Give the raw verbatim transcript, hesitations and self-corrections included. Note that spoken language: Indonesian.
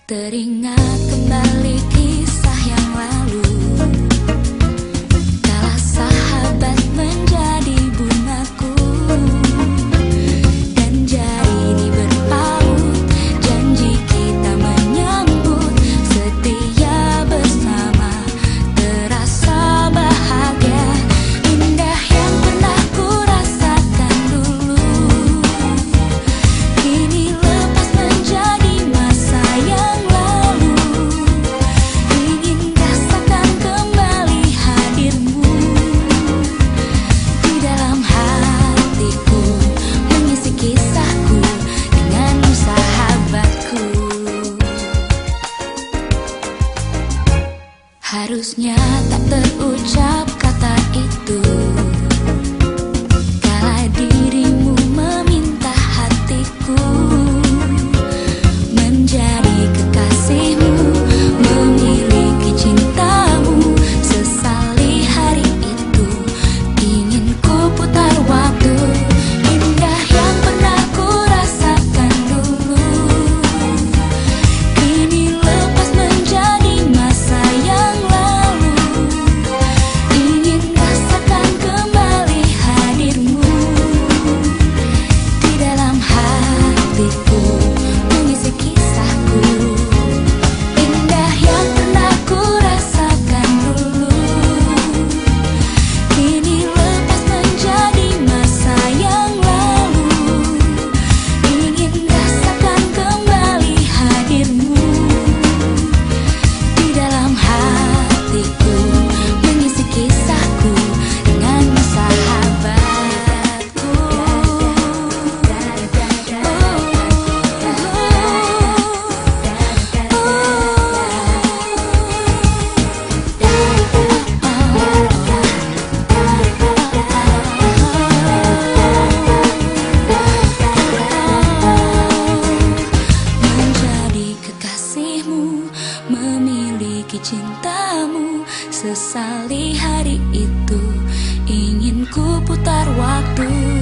Teringat kembali kisah yang lalu, kala sahabat menjadi bungaku, dan jari ini berpaut, janji kita menyambut setia bersama, terasa bahagia, indah yang pernah ku rasakan dulu, kini lepas menjadi masa yang harusnya tak terucap kata itu, kala dirimu meminta hatiku menjadi kekasihmu, memiliki cintamu. Sesali hari itu, ingin ku putar waktu, indah yang pernah ku rasakan dulu, kini lepas menjadi masa yang memiliki cintamu. Sesali hari itu, ingin ku putar waktu.